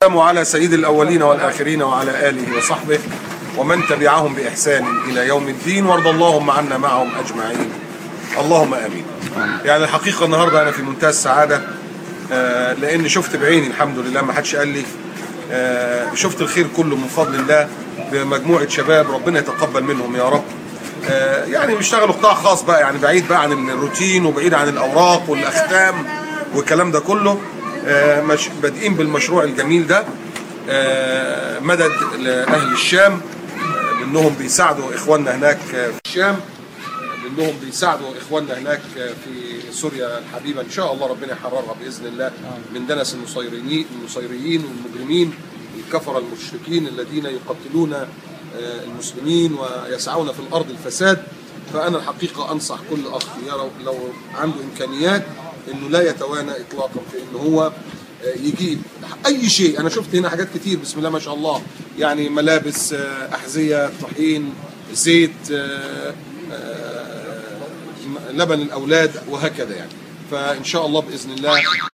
على سيد الأولين والآخرين وعلى آله وصحبه ومن تبعهم بإحسان إلى يوم الدين، وارض اللهم عنا معهم أجمعين، اللهم آمين. يعني الحقيقة النهاردة أنا في منتهى السعادة، لأن شفت بعيني الحمد لله، ما حدش قال لي، شفت الخير كله من فضل الله بمجموعة شباب ربنا يتقبل منهم يا رب. يعني بيشتغلوا قطاع خاص بقى، يعني بعيد بقى عن الروتين وبعيد عن الأوراق والأختام والكلام ده كله، بادئين بالمشروع الجميل ده مدد لأهل الشام، لأنهم بيساعدوا إخواننا هناك في الشام، لأنهم بيساعدوا إخواننا هناك في سوريا الحبيبة. إن شاء الله ربنا يحررها بإذن الله من دنس النصيريين والمجرمين الكفرة المشركين الذين يقتلون المسلمين ويسعون في الأرض الفساد. فأنا الحقيقة أنصح كل أخ لو عنده إمكانيات إنه لا يتوانى إطلاقا في إنه هو يجيب أي شيء. أنا شفت هنا حاجات كتير بسم الله ما شاء الله، يعني ملابس، أحذية، طحين، زيت، لبن الأولاد وهكذا يعني. فإن شاء الله بإذن الله